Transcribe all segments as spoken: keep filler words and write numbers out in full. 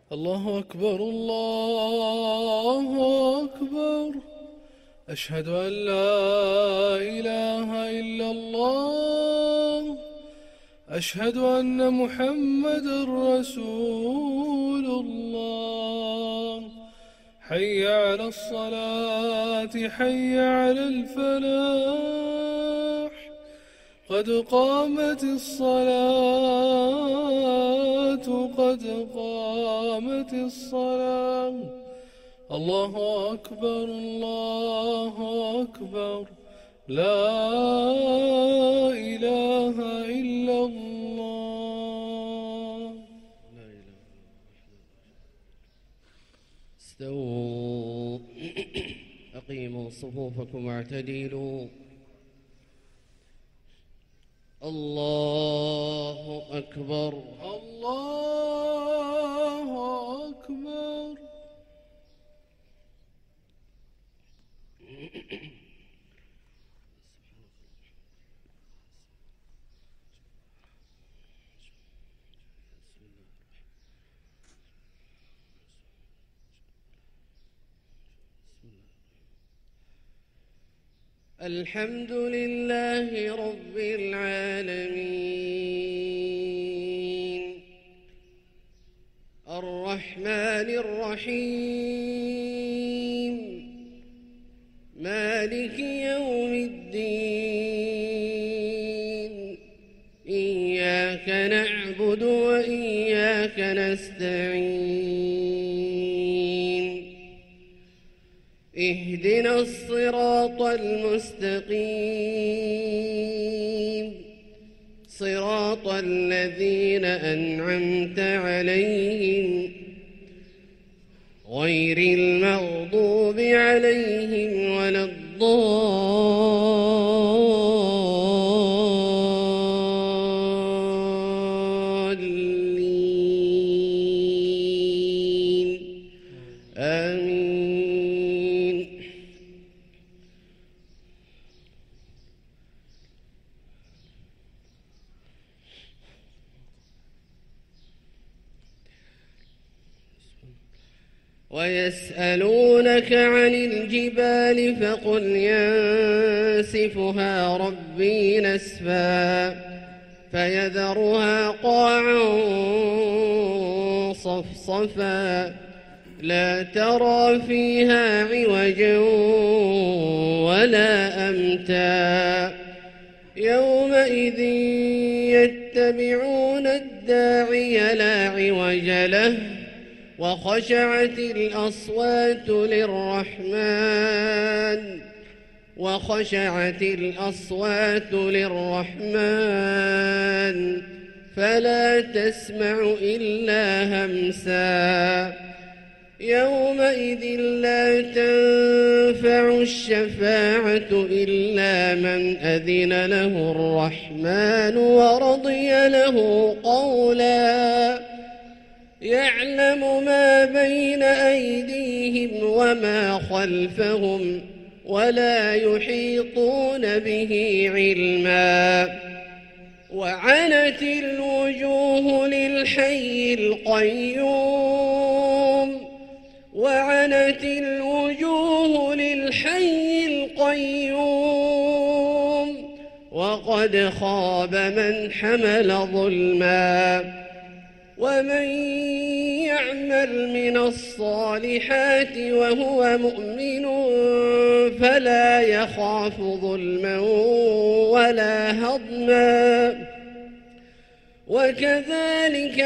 الله أكبر الله أكبر. أشهد أن لا إله إلا الله. أشهد أن محمدًا رسول الله. حي على الصلاة حي على الفلاح. قد قامت الصلاة قد قامت الصلاة. الله أكبر الله أكبر. لا إله إلا الله. استووا أقيموا صفوفكم واعتدلوا. الله أكبر الله أكبر. الحمد لله رب العالمين الرحمن الرحيم مالك يوم الدين. إياك نعبد وإياك نستعين. اهدنا الصراط المستقيم صراط الذين أنعمت عليهم غير المغضوب عليهم ولا الضالين. آمين. ويسألونك عن الجبال فقل ينسفها ربي نسفا فيذرها قاعا صفصفا لا ترى فيها عوجا ولا أمتا. يومئذ يتبعون الداعي لا عوج له وخشعت الأصوات للرحمن وخشعت الأصوات للرحمن فلا تسمع إلا همسا. يومئذ لا تنفع الشفاعة إلا من أذن له الرحمن ورضي له قولا. يعلم ما بين أيديهم وما خلفهم ولا يحيطون به علما. وعنت الوجوه للحي القيوم وعنت الوجوه للحي القيوم وقد خاب من حمل ظلما. ومن يعمل من الصالحات وهو مؤمن فلا يخاف ظلما ولا هضما. وكذلك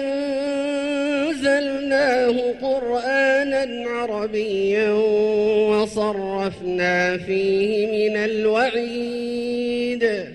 أنزلناه قرآنا عربيا وصرفنا فيه من الوعيد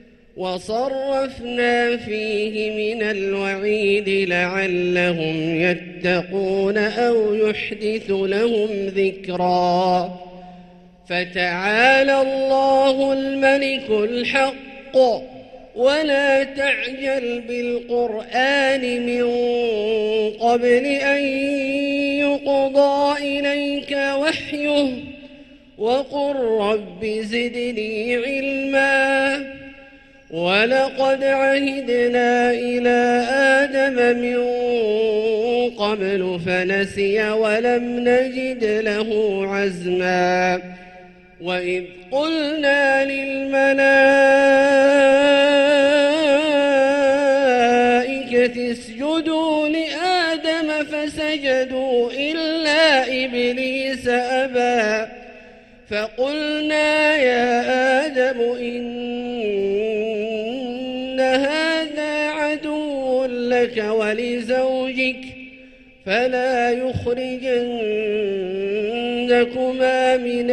وصرفنا فيه من الوعيد لعلهم يتقون أو يحدث لهم ذكرا. فتعالى الله الملك الحق ولا تعجل بالقرآن من قبل أن يقضى إليك وحيه وقل رب زدني علما. ولقد عهدنا إلى آدم من قبل فنسي ولم نجد له عزما وإذ قلنا للملائكة اسجدوا لآدم فسجدوا إلا إبليس أبى فقلنا يا آدم إن هذا عدو لك ولزوجك فلا يخرجنكما من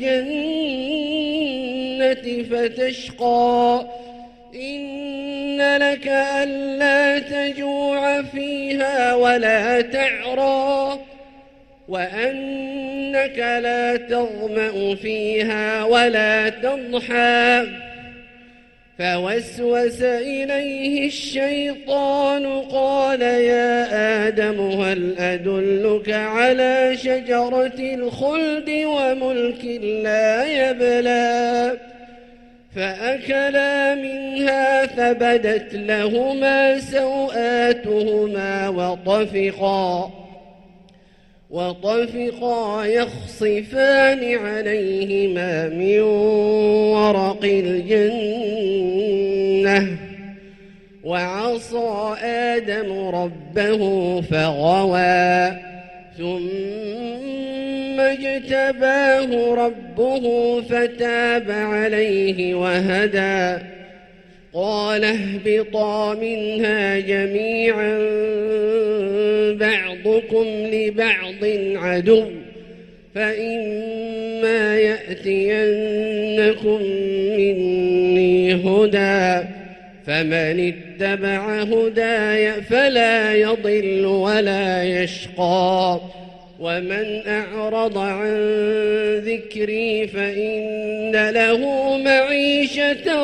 الجنة فتشقى إن لك ألا تجوع فيها ولا تعرى وأنك لا تظمأ فيها ولا تضحى فوسوس إليه الشيطان قال يا آدم هل أدلك على شجرة الخلد وملك لا يبلى فأكلا منها فبدت لهما سوآتهما وطفقا وطفقا يخصفان عليهما من ورق الجنة وعصى آدم ربه فغوى ثم اجتباه ربه فتاب عليه وهدى قال اهبطا منها جميعا بعضكم لبعض عدو فإما يأتينكم مني هدى فمن اتبع هداي فلا يضل ولا يشقى ومن أعرض عن ذكري فإن له معيشة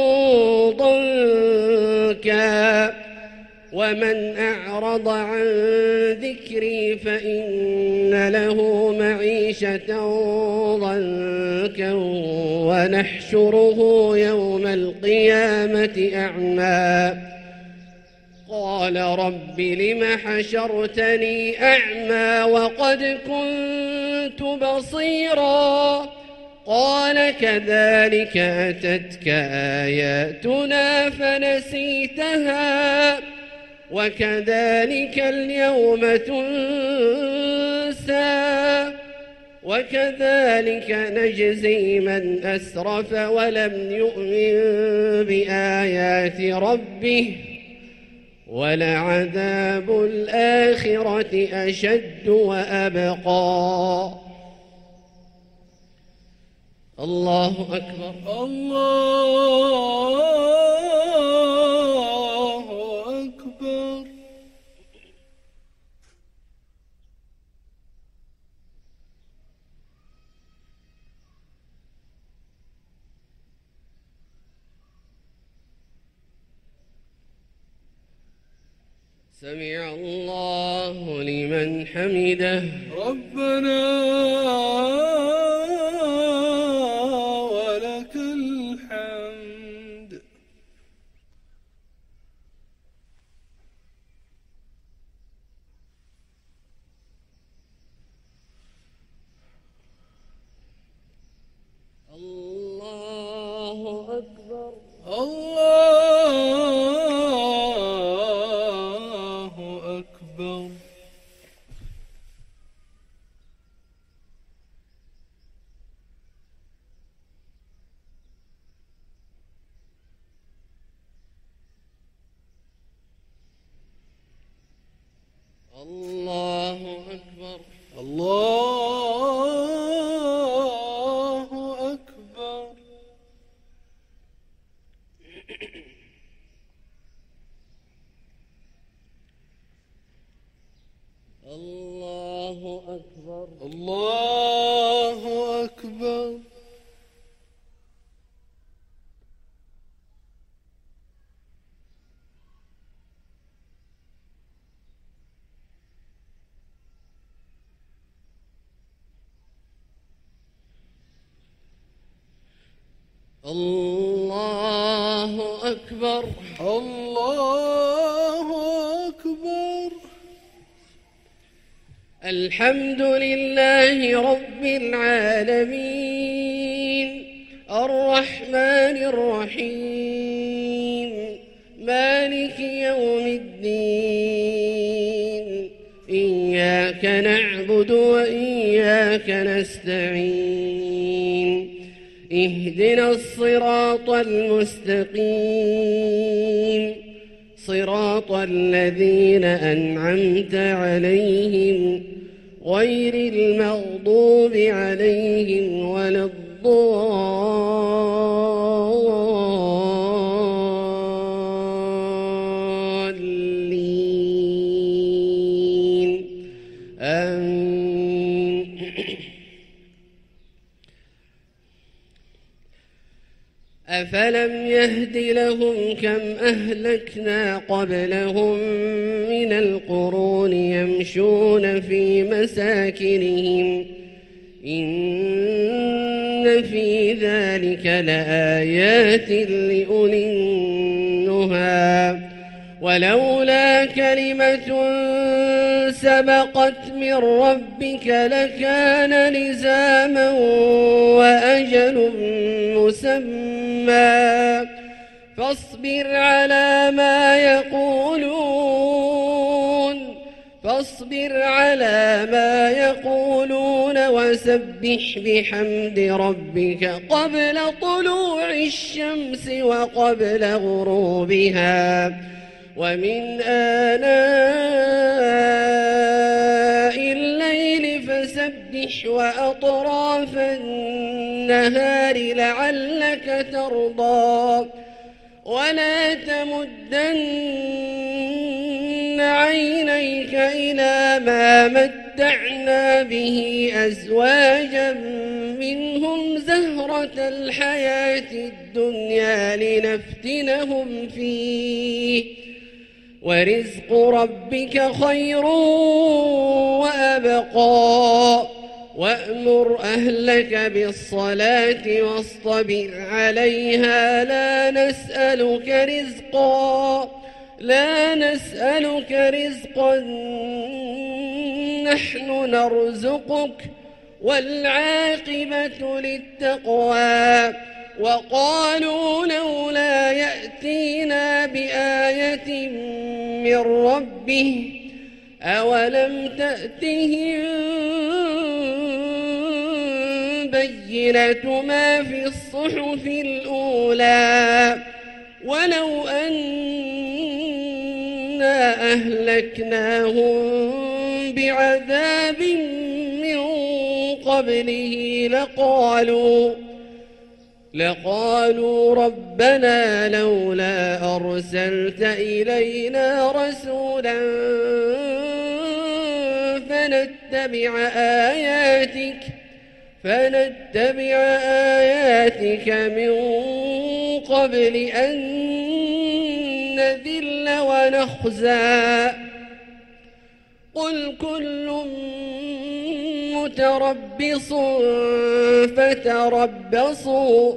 ضنكا ومن أعرض عن ذكري فإن له معيشة ضنكا ونحشره يوم القيامة أعمى قال رب لم حشرتني أعمى وقد كنت بصيرا قال كذلك أتتك آياتنا فنسيتها وكذلك اليوم تنسى وكذلك نجزي من أسرف ولم يؤمن بآيات ربه ولعذاب الآخرة أشد وأبقى الله أكبر الله أكبر سمع الله لمن حمده ربنا ولك الحمد الله أكبر الله أكبر الله أكبر الله أكبر الله أكبر الله أكبر الله أكبر الله أكبر الحمد لله رب العالمين الرحمن الرحيم مالك يوم الدين إياك نعبد وإياك نستعين اهدنا الصراط المستقيم صراط الذين أنعمت عليهم غير المغضوب عليهم ولا الضالين آمين. أفلم يهد لهم كم أهلكنا قبلهم من القرون يمشون في مساكنهم إن في ذلك لآيات لأولي النهى ولولا كلمة سبقت من ربك لكان لزاما وأجل مسمى فاصبر على ما يقولون فاصبر على ما يقولون وسبح بحمد ربك قبل طلوع الشمس وقبل غروبها ومن آناء الليل فسبح وأطراف النهار لعلك ترضى ولا تمدن عينيك إلى ما متعنا به أزواجا منهم زهرة الحياة الدنيا لنفتنهم فيه ورزق ربك خير وأبقى وأمر أهلك بالصلاة واصطبر عليها لا نسألك رزقا لا نسألك رزقا نحن نرزقك والعاقبة للتقوى وقالوا لولا يأتينا بآية من ربه أولم تأتهم بينة ما في الصحف الأولى ولو أنا أهلكناهم بعذاب من قبله لقالوا لقالوا ربنا لولا أرسلت إلينا رسولا فنتبع آياتك فنتبع آياتك من قبل أن نذل ونخزى قل كل متربص فتربصوا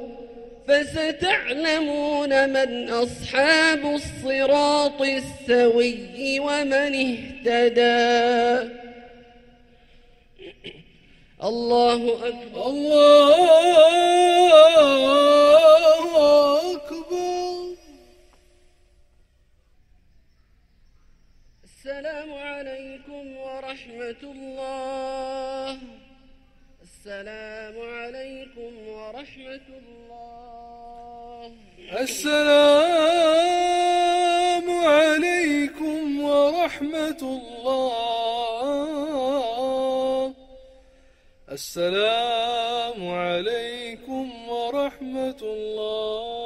فستعلمون من أصحاب الصراط السوي ومن اهتدى. الله أكبر الله أكبر. السلام عليكم ورحمة الله. السلام عليكم ورحمة الله. السلام عليكم ورحمة الله. السلام عليكم ورحمة الله.